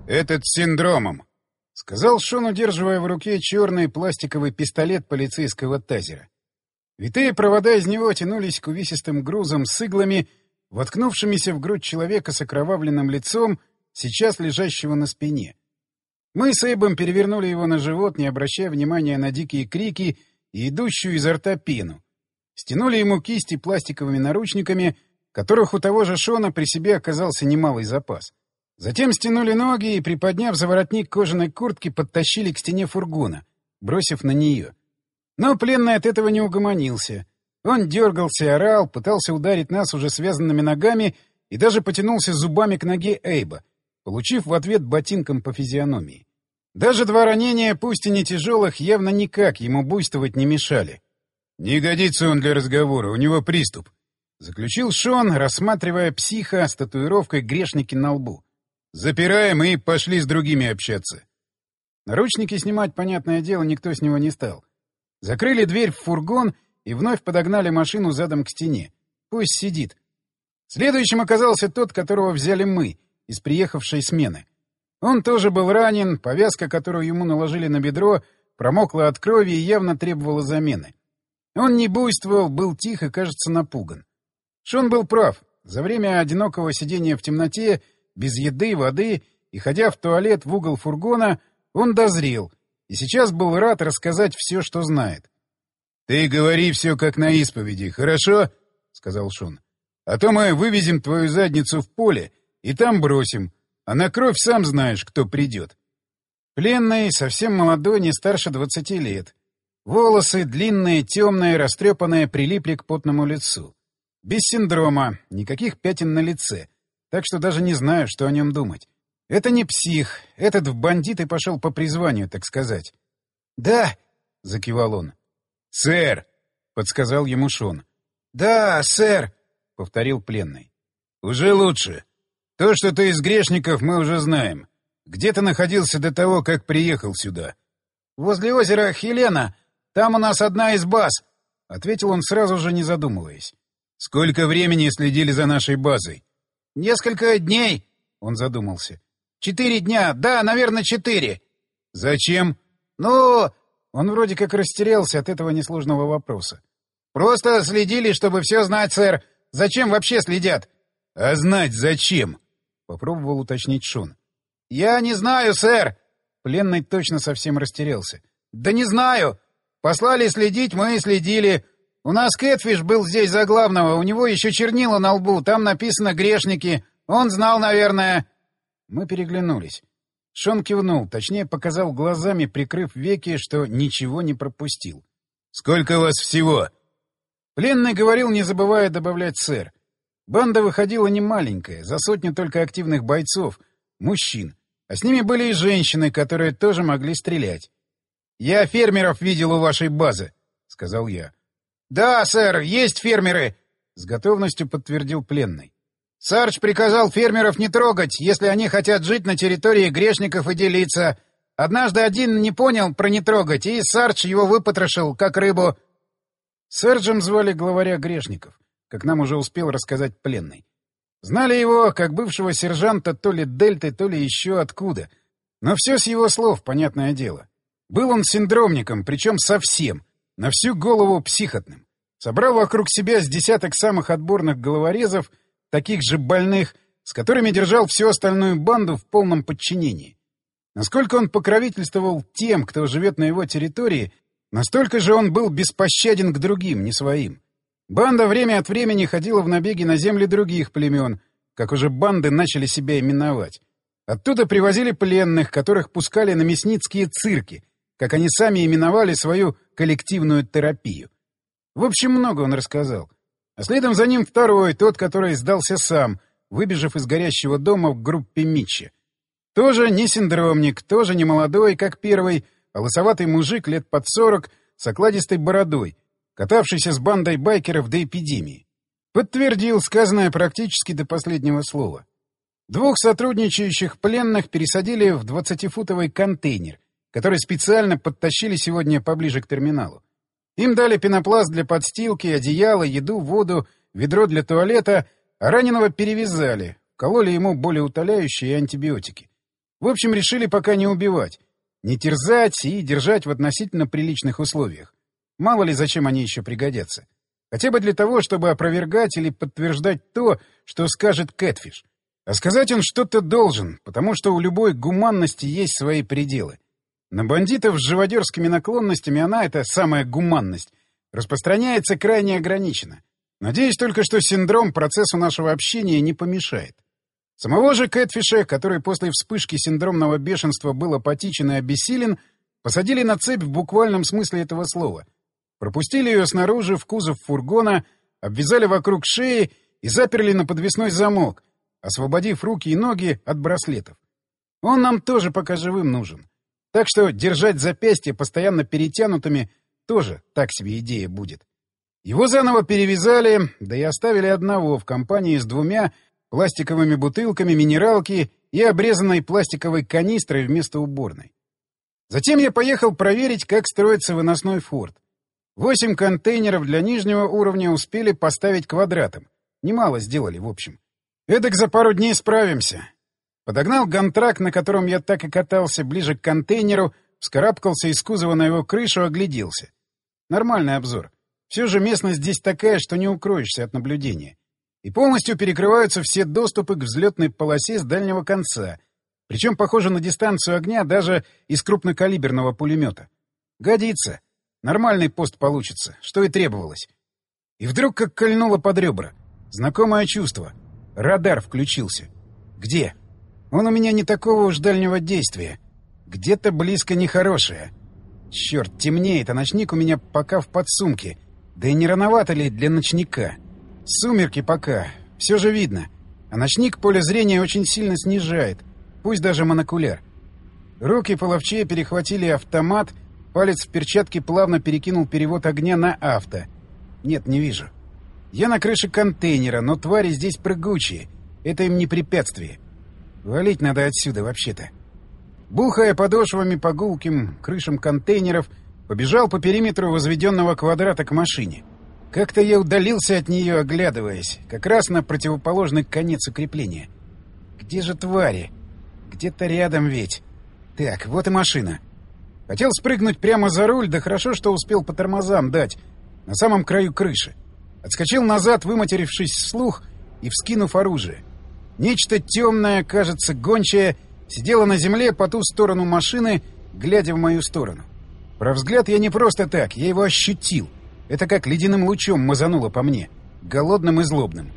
«Этот с синдромом», — сказал Шон, удерживая в руке черный пластиковый пистолет полицейского тазера. Витые провода из него тянулись к увесистым грузам с иглами, воткнувшимися в грудь человека с окровавленным лицом, сейчас лежащего на спине. Мы с Эйбом перевернули его на живот, не обращая внимания на дикие крики и идущую изо рта пену. Стянули ему кисти пластиковыми наручниками, которых у того же Шона при себе оказался немалый запас. Затем стянули ноги и, приподняв за воротник кожаной куртки, подтащили к стене фургона, бросив на нее. Но пленный от этого не угомонился. Он дергался, орал, пытался ударить нас уже связанными ногами и даже потянулся зубами к ноге Эйба, получив в ответ ботинком по физиономии. Даже два ранения, пусть и не тяжелых, явно никак ему буйствовать не мешали. «Не годится он для разговора, у него приступ», — заключил Шон, рассматривая психа с татуировкой грешники на лбу. «Запираем и пошли с другими общаться». Наручники снимать, понятное дело, никто с него не стал. Закрыли дверь в фургон и вновь подогнали машину задом к стене. Пусть сидит. Следующим оказался тот, которого взяли мы, из приехавшей смены. Он тоже был ранен, повязка, которую ему наложили на бедро, промокла от крови и явно требовала замены. Он не буйствовал, был тих и, кажется, напуган. Шон был прав. За время одинокого сидения в темноте, без еды, воды и ходя в туалет в угол фургона, он дозрел и сейчас был рад рассказать все, что знает. — Ты говори все как на исповеди, хорошо? — сказал Шон. — А то мы вывезем твою задницу в поле и там бросим, а на кровь сам знаешь, кто придет. Пленный, совсем молодой, не старше 20 лет. Волосы длинные, темные, растрепанные, прилипли к потному лицу. Без синдрома, никаких пятен на лице, так что даже не знаю, что о нем думать. Это не псих, этот в бандиты пошел по призванию, так сказать. — Да, — закивал он. — Сэр, — подсказал ему Шон. — Да, сэр, — повторил пленный. — Уже лучше. То, что ты из грешников, мы уже знаем. Где ты находился до того, как приехал сюда? — Возле озера Хелена. Там у нас одна из баз, — ответил он сразу же, не задумываясь. — Сколько времени следили за нашей базой? — Несколько дней, — он задумался. — 4 дня, да, наверное, 4. — Зачем? — Ну... Он вроде как растерялся от этого несложного вопроса. — Просто следили, чтобы все знать, сэр. Зачем вообще следят? — А знать зачем? — попробовал уточнить Шон. — Я не знаю, сэр. Пленный точно совсем растерялся. — Да не знаю. Послали следить, мы и следили. У нас Кэтфиш был здесь за главного, у него еще чернила на лбу, там написано «грешники». Он знал, наверное. Мы переглянулись. Шон кивнул, точнее показал глазами, прикрыв веки, что ничего не пропустил. — Сколько вас всего? Пленный говорил, не забывая добавлять «сэр». Банда выходила немаленькая, за 100 только активных бойцов, мужчин. А с ними были и женщины, которые тоже могли стрелять. — Я фермеров видел у вашей базы, — сказал я. — Да, сэр, есть фермеры, — с готовностью подтвердил пленный. Сардж приказал фермеров не трогать, если они хотят жить на территории грешников и делиться. Однажды один не понял про не трогать, и Сардж его выпотрошил, как рыбу. Сарджем звали главаря грешников, как нам уже успел рассказать пленный. Знали его как бывшего сержанта то ли Дельты, то ли еще откуда. Но все с его слов, понятное дело. Был он синдромником, причем совсем, на всю голову психотным. Собрал вокруг себя с десяток самых отборных головорезов, таких же больных, с которыми держал всю остальную банду в полном подчинении. Насколько он покровительствовал тем, кто живет на его территории, настолько же он был беспощаден к другим, не своим. Банда время от времени ходила в набеги на земли других племен, как уже банды начали себя именовать. Оттуда привозили пленных, которых пускали на мясницкие цирки, как они сами именовали свою коллективную терапию. В общем, много он рассказал. А следом за ним второй, тот, который сдался сам, выбежав из горящего дома в группе Митча. Тоже не синдромник, тоже не молодой, как первый, а лысоватый мужик лет под 40 с окладистой бородой, катавшийся с бандой байкеров до эпидемии. Подтвердил сказанное практически до последнего слова. 2 сотрудничающих пленных пересадили в 20-футовый контейнер, который специально подтащили сегодня поближе к терминалу. Им дали пенопласт для подстилки, одеяло, еду, воду, ведро для туалета, а раненого перевязали, кололи ему болеутоляющие и антибиотики. В общем, решили пока не убивать, не терзать и держать в относительно приличных условиях. Мало ли, зачем они еще пригодятся. Хотя бы для того, чтобы опровергать или подтверждать то, что скажет Кэтфиш. А сказать он что-то должен, потому что у любой гуманности есть свои пределы. На бандитов с живодерскими наклонностями она, эта самая гуманность, распространяется крайне ограниченно. Надеюсь только, что синдром процессу нашего общения не помешает. Самого же Кэтфиша, который после вспышки синдромного бешенства был апатичен и обессилен, посадили на цепь в буквальном смысле этого слова. Пропустили ее снаружи в кузов фургона, обвязали вокруг шеи и заперли на подвесной замок, освободив руки и ноги от браслетов. Он нам тоже пока живым нужен. Так что держать запястья постоянно перетянутыми тоже так себе идея будет. Его заново перевязали, да и оставили одного в компании с 2 пластиковыми бутылками минералки и обрезанной пластиковой канистрой вместо уборной. Затем я поехал проверить, как строится выносной форт. 8 контейнеров для нижнего уровня успели поставить квадратом. Немало сделали, в общем. Эдак за пару дней справимся. Подогнал гантрак, на котором я так и катался, ближе к контейнеру, вскарабкался из кузова на его крышу, огляделся. Нормальный обзор. Все же местность здесь такая, что не укроешься от наблюдения. И полностью перекрываются все доступы к взлетной полосе с дальнего конца. Причем, похоже, на дистанцию огня даже из крупнокалиберного пулемета. Годится. Нормальный пост получится, что и требовалось. И вдруг как кольнуло под ребра. Знакомое чувство. Радар включился. Где? Он у меня не такого уж дальнего действия. Где-то близко нехорошее. Черт, темнеет, а ночник у меня пока в подсумке. Да и не рановато ли для ночника? Сумерки пока. Все же видно. А ночник поле зрения очень сильно снижает. Пусть даже монокуляр. Руки половчее перехватили автомат. Палец в перчатке плавно перекинул перевод огня на авто. Нет, не вижу. Я на крыше контейнера, но твари здесь прыгучие. Это им не препятствие. Валить надо отсюда вообще-то. Бухая подошвами по гулким крышам контейнеров, побежал по периметру возведенного квадрата к машине. Как-то я удалился от нее, оглядываясь, как раз на противоположный конец укрепления. Где же твари? Где-то рядом ведь. Так, вот и машина. Хотел спрыгнуть прямо за руль, да хорошо, что успел по тормозам дать, на самом краю крыши. Отскочил назад, выматерившись вслух и вскинув оружие. Нечто темное, кажется, гончее, сидело на земле по ту сторону машины, глядя в мою сторону. Про взгляд я не просто так, я его ощутил. Это как ледяным лучом мазануло по мне, голодным и злобным.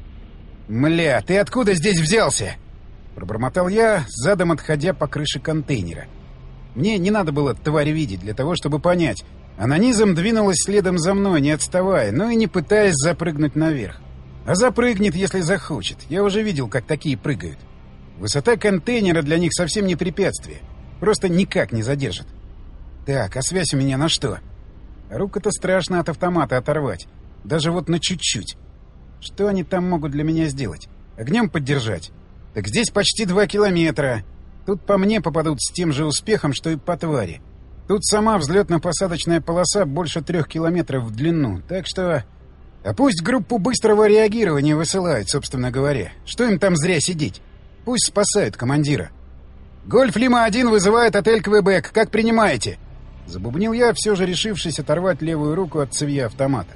«Мля, ты откуда здесь взялся?» Пробормотал я, задом отходя по крыше контейнера. Мне не надо было тварь видеть для того, чтобы понять. Она низом двинулась следом за мной, не отставая, но и не пытаясь запрыгнуть наверх. А запрыгнет, если захочет. Я уже видел, как такие прыгают. Высота контейнера для них совсем не препятствие. Просто никак не задержит. Так, а связь у меня на что? Руку-то страшно от автомата оторвать. Даже вот на чуть-чуть. Что они там могут для меня сделать? Огнем поддержать? Так здесь почти 2 километра. Тут по мне попадут с тем же успехом, что и по твари. Тут сама взлетно-посадочная полоса больше 3 километров в длину. Так что... А пусть группу быстрого реагирования высылают, собственно говоря. Что им там зря сидеть? Пусть спасают командира. «Гольф Лима-1 вызывает отель Квебек. Как принимаете?» Забубнил я, все же решившись оторвать левую руку от цевья автомата.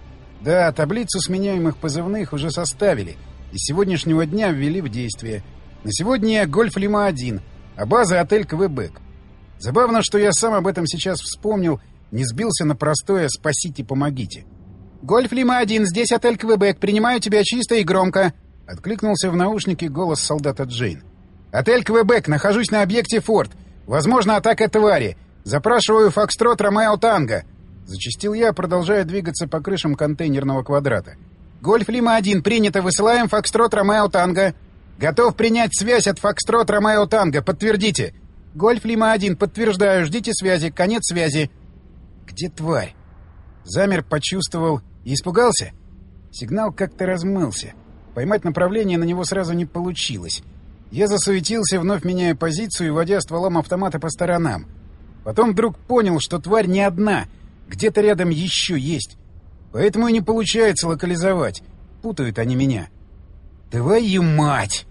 Да, таблицу сменяемых позывных уже составили и с сегодняшнего дня ввели в действие. На сегодня я Гольф Лима-1, а база отель Квебек. Забавно, что я сам об этом сейчас вспомнил, не сбился на простое «спасите, помогите». «Гольф Лима-1, здесь отель Квебек. Принимаю тебя чисто и громко», — откликнулся в наушнике голос солдата Джейн. «Отель Квебек. Нахожусь на объекте Форт. Возможно, атака твари. Запрашиваю Фокстрот Ромео Танго», — зачастил я, продолжая двигаться по крышам контейнерного квадрата. «Гольф Лима-1, принято. Высылаем Фокстрот Ромео Танго. Готов принять связь от Фокстрот Ромео Танго. Подтвердите». «Гольф Лима-1, подтверждаю. Ждите связи. Конец связи». «Где тварь?» Замер, почувствовал и испугался. Сигнал как-то размылся. Поймать направление на него сразу не получилось. Я засуетился, вновь меняя позицию и водя стволом автомата по сторонам. Потом вдруг понял, что тварь не одна, где-то рядом еще есть. Поэтому и не получается локализовать. Путают они меня. «Твою мать!»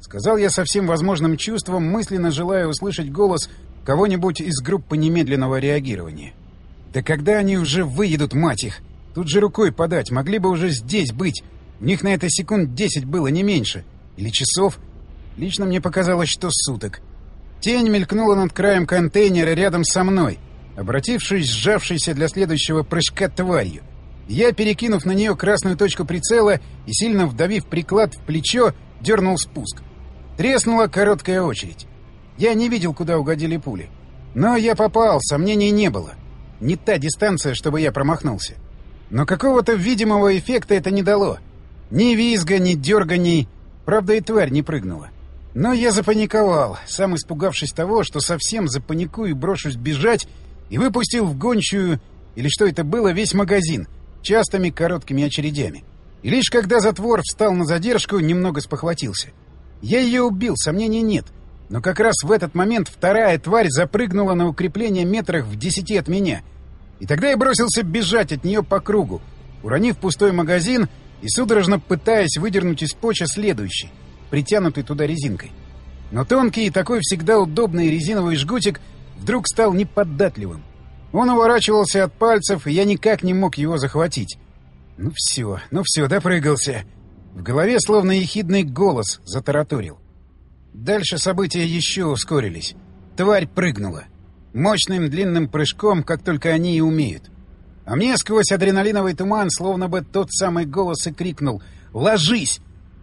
Сказал я со всем возможным чувством, мысленно желая услышать голос кого-нибудь из группы немедленного реагирования. Да когда они уже выедут, мать их? Тут же рукой подать, могли бы уже здесь быть. У них на это секунд 10 было, не меньше. Или часов. Лично мне показалось, что суток. Тень мелькнула над краем контейнера рядом со мной, обратившись сжавшейся для следующего прыжка тварью. Я, перекинув на нее красную точку прицела и сильно вдавив приклад в плечо, дернул спуск. Треснула короткая очередь. Я не видел, куда угодили пули. Но я попал, сомнений не было. Не та дистанция, чтобы я промахнулся. Но какого-то видимого эффекта это не дало. Ни визга, ни дерганий. Правда, и тварь не прыгнула. Но я запаниковал, сам испугавшись того, что совсем запаникую и брошусь бежать, и выпустил в гончую, или что это было, весь магазин, частыми короткими очередями. И лишь когда затвор встал на задержку, немного спохватился. Я ее убил, сомнений нет. Но как раз в этот момент вторая тварь запрыгнула на укрепление метрах в 10 от меня. И тогда я бросился бежать от нее по кругу, уронив пустой магазин и судорожно пытаясь выдернуть из поча следующий, притянутый туда резинкой. Но тонкий и такой всегда удобный резиновый жгутик вдруг стал неподатливым. Он уворачивался от пальцев, и я никак не мог его захватить. Ну все, допрыгался. В голове словно ехидный голос затараторил. Дальше события еще ускорились. Тварь прыгнула. Мощным длинным прыжком, как только они и умеют. А мне сквозь адреналиновый туман словно бы тот самый голос и крикнул «Ложись!».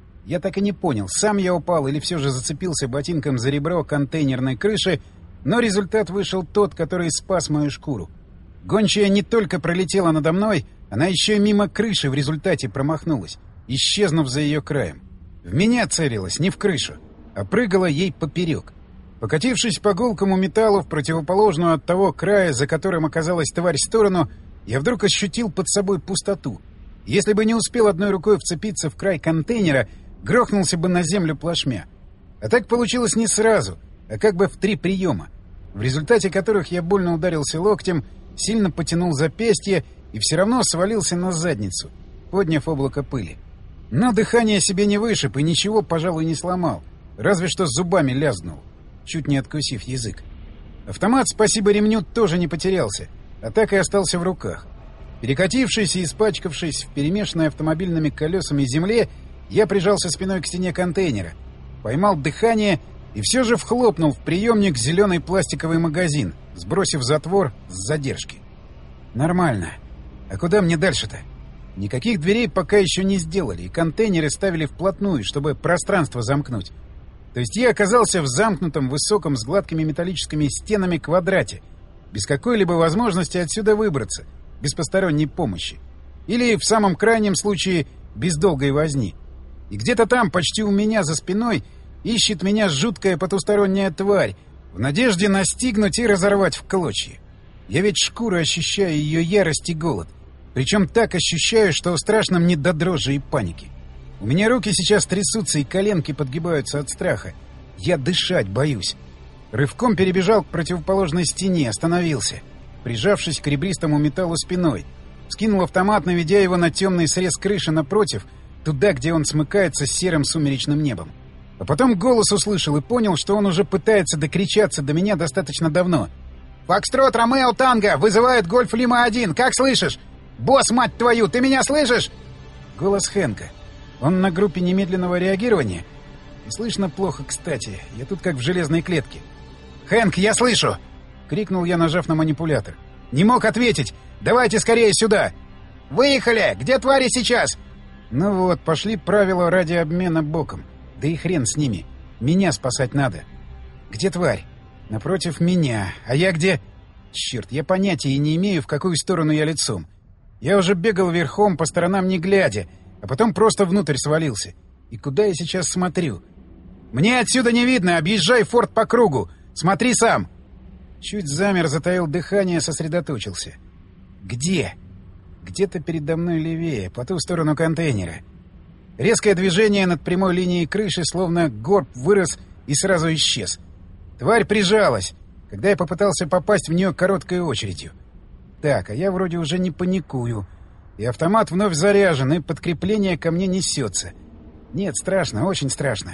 Я так и не понял, сам я упал или все же зацепился ботинком за ребро контейнерной крыши, но результат вышел тот, который спас мою шкуру. Гончая не только пролетела надо мной, она еще и мимо крыши в результате промахнулась, исчезнув за ее краем. В меня целилась, не в крышу, а прыгала ей поперек. Покатившись по гулкому металлу в противоположную от того края, за которым оказалась тварь, сторону, я вдруг ощутил под собой пустоту. Если бы не успел одной рукой вцепиться в край контейнера, грохнулся бы на землю плашмя. А так получилось не сразу, а как бы в 3 приема, в результате которых я больно ударился локтем, сильно потянул запястье и все равно свалился на задницу, подняв облако пыли. Но дыхание себе не вышиб и ничего, пожалуй, не сломал, разве что зубами лязнул, чуть не откусив язык. Автомат, спасибо ремню, тоже не потерялся, а так и остался в руках. Перекатившись и испачкавшись в перемешанной автомобильными колесами земле, я прижался спиной к стене контейнера, поймал дыхание и все же вхлопнул в приемник зеленый пластиковый магазин, сбросив затвор с задержки. Нормально. А куда мне дальше-то? Никаких дверей пока еще не сделали, и контейнеры ставили вплотную, чтобы пространство замкнуть. То есть я оказался в замкнутом, высоком, с гладкими металлическими стенами квадрате, без какой-либо возможности отсюда выбраться, без посторонней помощи. Или, в самом крайнем случае, без долгой возни. И где-то там, почти у меня за спиной, ищет меня жуткая потусторонняя тварь, в надежде настигнуть и разорвать в клочья. Я ведь шкурой ощущаю ее ярость и голод. Причем так ощущаю, что страшно мне до дрожи и паники. У меня руки сейчас трясутся и коленки подгибаются от страха. Я дышать боюсь. Рывком перебежал к противоположной стене, остановился, прижавшись к ребристому металлу спиной. Скинул автомат, наведя его на темный срез крыши напротив, туда, где он смыкается с серым сумеречным небом. А потом голос услышал и понял, что он уже пытается докричаться до меня достаточно давно. «Фокстрот, Ромео, Танго! Вызывают Гольф Лима-1! Как слышишь? Босс, мать твою, ты меня слышишь?» Голос Хэнка. Он на группе немедленного реагирования? И слышно плохо, кстати. Я тут как в железной клетке. «Хэнк, я слышу!» — крикнул я, нажав на манипулятор. «Не мог ответить! Давайте скорее сюда!» «Выехали! Где твари сейчас?» Ну вот, пошли правила радиообмена боком. Да и хрен с ними. Меня спасать надо. Где тварь? Напротив меня. А я где? Черт, я понятия не имею, в какую сторону я лицом. Я уже бегал верхом, по сторонам не глядя, а потом просто внутрь свалился. И куда я сейчас смотрю? «Мне отсюда не видно! Объезжай форт по кругу! Смотри сам!» Чуть замер, затаил дыхание, сосредоточился. «Где?» Где-то передо мной левее, по ту сторону контейнера. Резкое движение над прямой линией крыши, словно горб вырос и сразу исчез. Тварь прижалась, когда я попытался попасть в нее короткой очередью. Так, а я вроде уже не паникую. И автомат вновь заряжен, и подкрепление ко мне несется. Нет, страшно, очень страшно.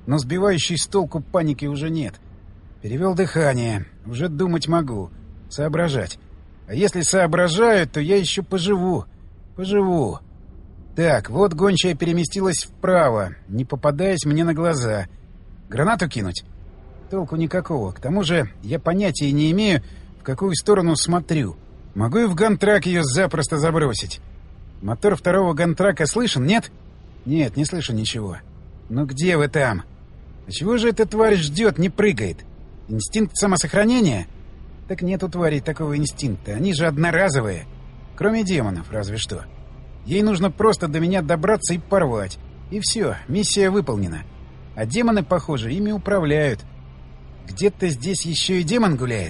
но сбивающей с толку паники уже нет. Перевел дыхание. Уже думать могу. Соображать. А если соображаю, то я еще поживу. Поживу. Так, вот гончая переместилась вправо, не попадаясь мне на глаза. Гранату кинуть? Толку никакого. К тому же я понятия не имею, в какую сторону смотрю. Могу и в гантрак ее запросто забросить. Мотор второго гантрака слышен, нет? Нет, не слышу ничего. Ну где вы там? А чего же эта тварь ждет, не прыгает? Инстинкт самосохранения? Так нет у тварей такого инстинкта. Они же одноразовые. Кроме демонов, разве что. Ей нужно просто до меня добраться и порвать. И все, миссия выполнена. А демоны, похоже, ими управляют. Где-то здесь еще и демон гуляет.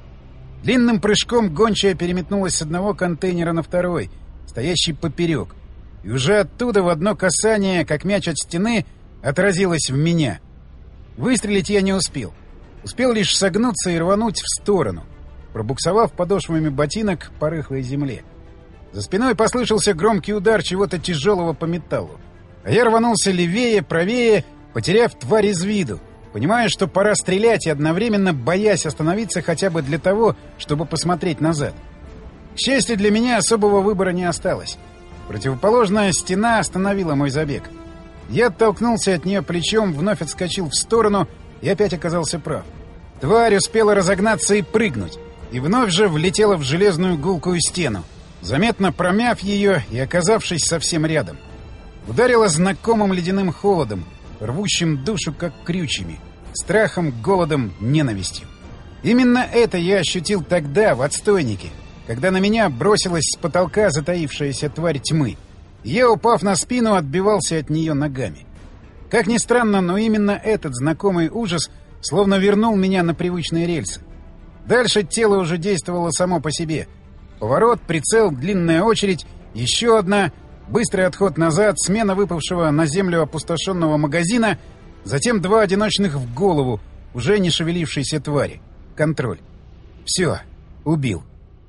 Длинным прыжком гончая переметнулась с одного контейнера на второй, стоящий поперек. И уже оттуда в одно касание, как мяч от стены, отразилась в меня. Выстрелить я не успел. Успел лишь согнуться и рвануть в сторону, пробуксовав подошвами ботинок по рыхлой земле. За спиной послышался громкий удар чего-то тяжелого по металлу. А я рванулся левее, правее, потеряв тварь из виду, понимая, что пора стрелять, и одновременно боясь остановиться хотя бы для того, чтобы посмотреть назад. К счастью, для меня особого выбора не осталось. Противоположная стена остановила мой забег. Я оттолкнулся от нее плечом, вновь отскочил в сторону и опять оказался прав. Тварь успела разогнаться и прыгнуть, и вновь же влетела в железную гулкую стену, заметно промяв ее и оказавшись совсем рядом. Ударила знакомым ледяным холодом, рвущим душу как крючьями, страхом, голодом, ненавистью. Именно это я ощутил тогда, в отстойнике, когда на меня бросилась с потолка затаившаяся тварь тьмы. Я, упав на спину, отбивался от нее ногами. Как ни странно, но именно этот знакомый ужас словно вернул меня на привычные рельсы. Дальше тело уже действовало само по себе. Поворот, прицел, длинная очередь, еще одна, быстрый отход назад, смена выпавшего на землю опустошенного магазина, затем два одиночных в голову, уже не шевелившейся твари. Контроль. Все. Убил.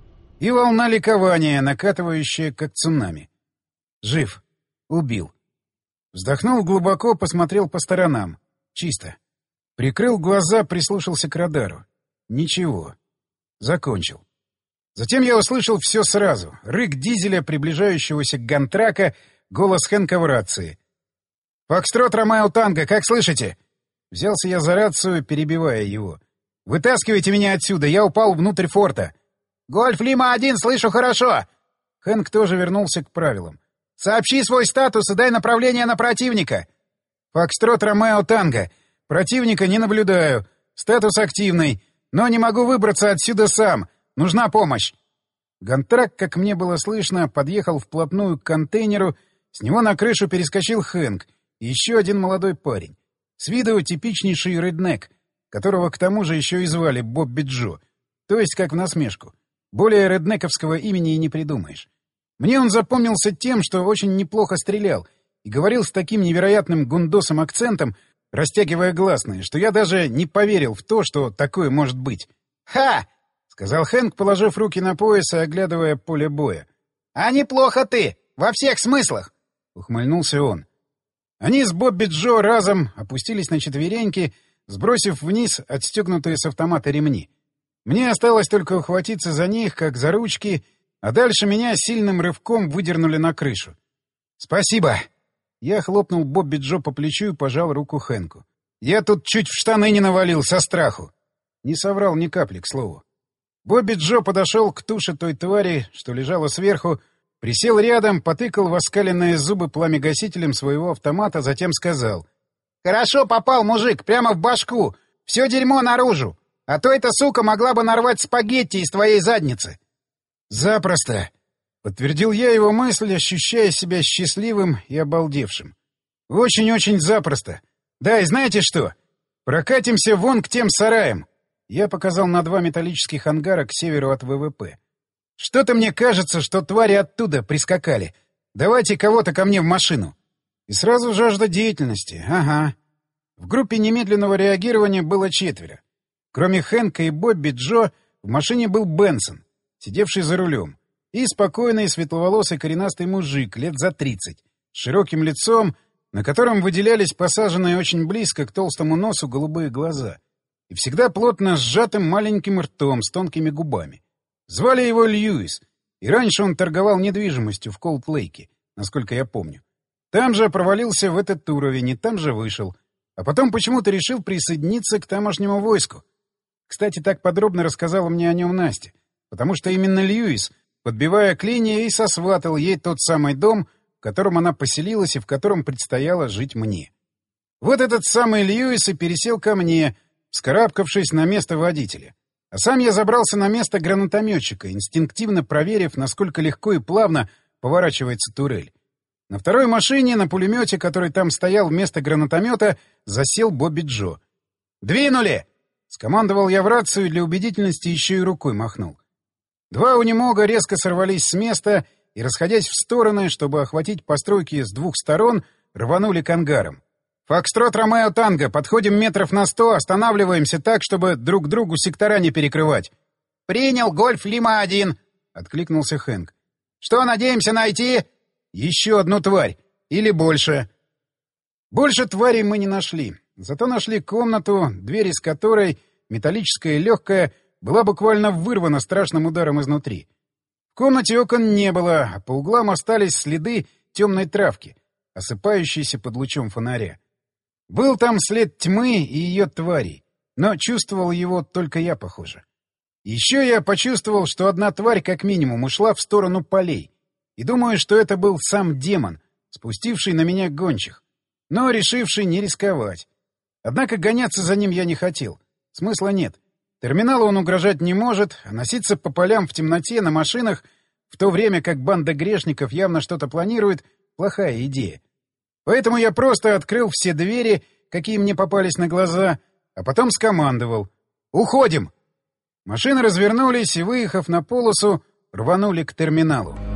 И волна ликования, накатывающая, как цунами. Жив. Убил. Вздохнул глубоко, посмотрел по сторонам. Чисто. Прикрыл глаза, прислушался к радару. Ничего. Закончил. Затем я услышал все сразу. Рык дизеля, приближающегося к гантрака, голос Хэнка в рации. «Фокстрот Ромео Танго, как слышите?» Взялся я за рацию, перебивая его. «Вытаскивайте меня отсюда, я упал внутрь форта». «Гольф Лима-1, слышу хорошо!» Хэнк тоже вернулся к правилам. «Сообщи свой статус и дай направление на противника!» «Фокстрот Ромео Танго. Противника не наблюдаю. Статус активный. Но не могу выбраться отсюда сам. Нужна помощь!» Гантрак, как мне было слышно, подъехал вплотную к контейнеру. С него на крышу перескочил Хэнк и еще один молодой парень. С виду типичнейший реднек, которого к тому же еще и звали Бобби Джо. То есть как в насмешку. Более реднековского имени и не придумаешь. Мне он запомнился тем, что очень неплохо стрелял и говорил с таким невероятным гундосом акцентом, растягивая гласные, что я даже не поверил в то, что такое может быть. «Ха!» — сказал Хэнк, положив руки на пояс и оглядывая поле боя. «А неплохо ты! Во всех смыслах!» — ухмыльнулся он. Они с Бобби Джо разом опустились на четвереньки, сбросив вниз отстегнутые с автомата ремни. Мне осталось только ухватиться за них, как за ручки, а дальше меня сильным рывком выдернули на крышу. «Спасибо!» Я хлопнул Бобби Джо по плечу и пожал руку Хэнку. «Я тут чуть в штаны не навалил со страху!» Не соврал ни капли, к слову. Бобби Джо подошел к туше той твари, что лежала сверху, присел рядом, потыкал в оскаленные зубы пламегасителем своего автомата, затем сказал: «Хорошо попал, мужик, прямо в башку! Все дерьмо наружу! А то эта сука могла бы нарвать спагетти из твоей задницы!» «Запросто!» — подтвердил я его мысль, ощущая себя счастливым и обалдевшим. «Очень-очень запросто. Да, и знаете что? Прокатимся вон к тем сараям!» Я показал на два металлических ангара к северу от ВВП. «Что-то мне кажется, что твари оттуда прискакали. Давайте кого-то ко мне в машину». И сразу жажда деятельности. Ага. В группе немедленного реагирования было 4. Кроме Хэнка и Бобби Джо, в машине был Бенсон, сидевший за рулем, и спокойный светловолосый коренастый мужик лет за 30, с широким лицом, на котором выделялись посаженные очень близко к толстому носу голубые глаза и всегда плотно сжатым маленьким ртом с тонкими губами. Звали его Льюис, и раньше он торговал недвижимостью в Колд-Лейке, насколько я помню. Там же провалился в этот уровень, и там же вышел. А потом почему-то решил присоединиться к тамошнему войску. Кстати, так подробно рассказала мне о нем Настя, потому что именно Льюис, подбивая клинья, и сосватал ей тот самый дом, в котором она поселилась и в котором предстояло жить мне. Вот этот самый Льюис и пересел ко мне, вскарабкавшись на место водителя. А сам я забрался на место гранатометчика, инстинктивно проверив, насколько легко и плавно поворачивается турель. На второй машине, на пулемете, который там стоял вместо гранатомета, засел Бобби Джо. «Двинули!» — скомандовал я в рацию, для убедительности еще и рукой махнул. Два унемога резко сорвались с места и, расходясь в стороны, чтобы охватить постройки с двух сторон, рванули к ангарам. «Фокстрот Ромео Танго, подходим метров на 100, останавливаемся так, чтобы друг другу сектора не перекрывать». «Принял, Гольф Лима-1», — откликнулся Хэнк. «Что надеемся найти?» «Еще одну тварь. Или больше». Больше тварей мы не нашли. Зато нашли комнату, дверь из которой, металлическая и легкая, была буквально вырвана страшным ударом изнутри. В комнате окон не было, а по углам остались следы темной травки, осыпающейся под лучом фонаря. Был там след тьмы и ее тварей, но чувствовал его только я, похоже. Еще я почувствовал, что одна тварь как минимум ушла в сторону полей, и думаю, что это был сам демон, спустивший на меня гончих, но решивший не рисковать. Однако гоняться за ним я не хотел. Смысла нет. Терминалу он угрожать не может, а носиться по полям в темноте на машинах, в то время как банда грешников явно что-то планирует, плохая идея. Поэтому я просто открыл все двери, какие мне попались на глаза, а потом скомандовал: «Уходим!». Машины развернулись и, выехав на полосу, рванули к терминалу.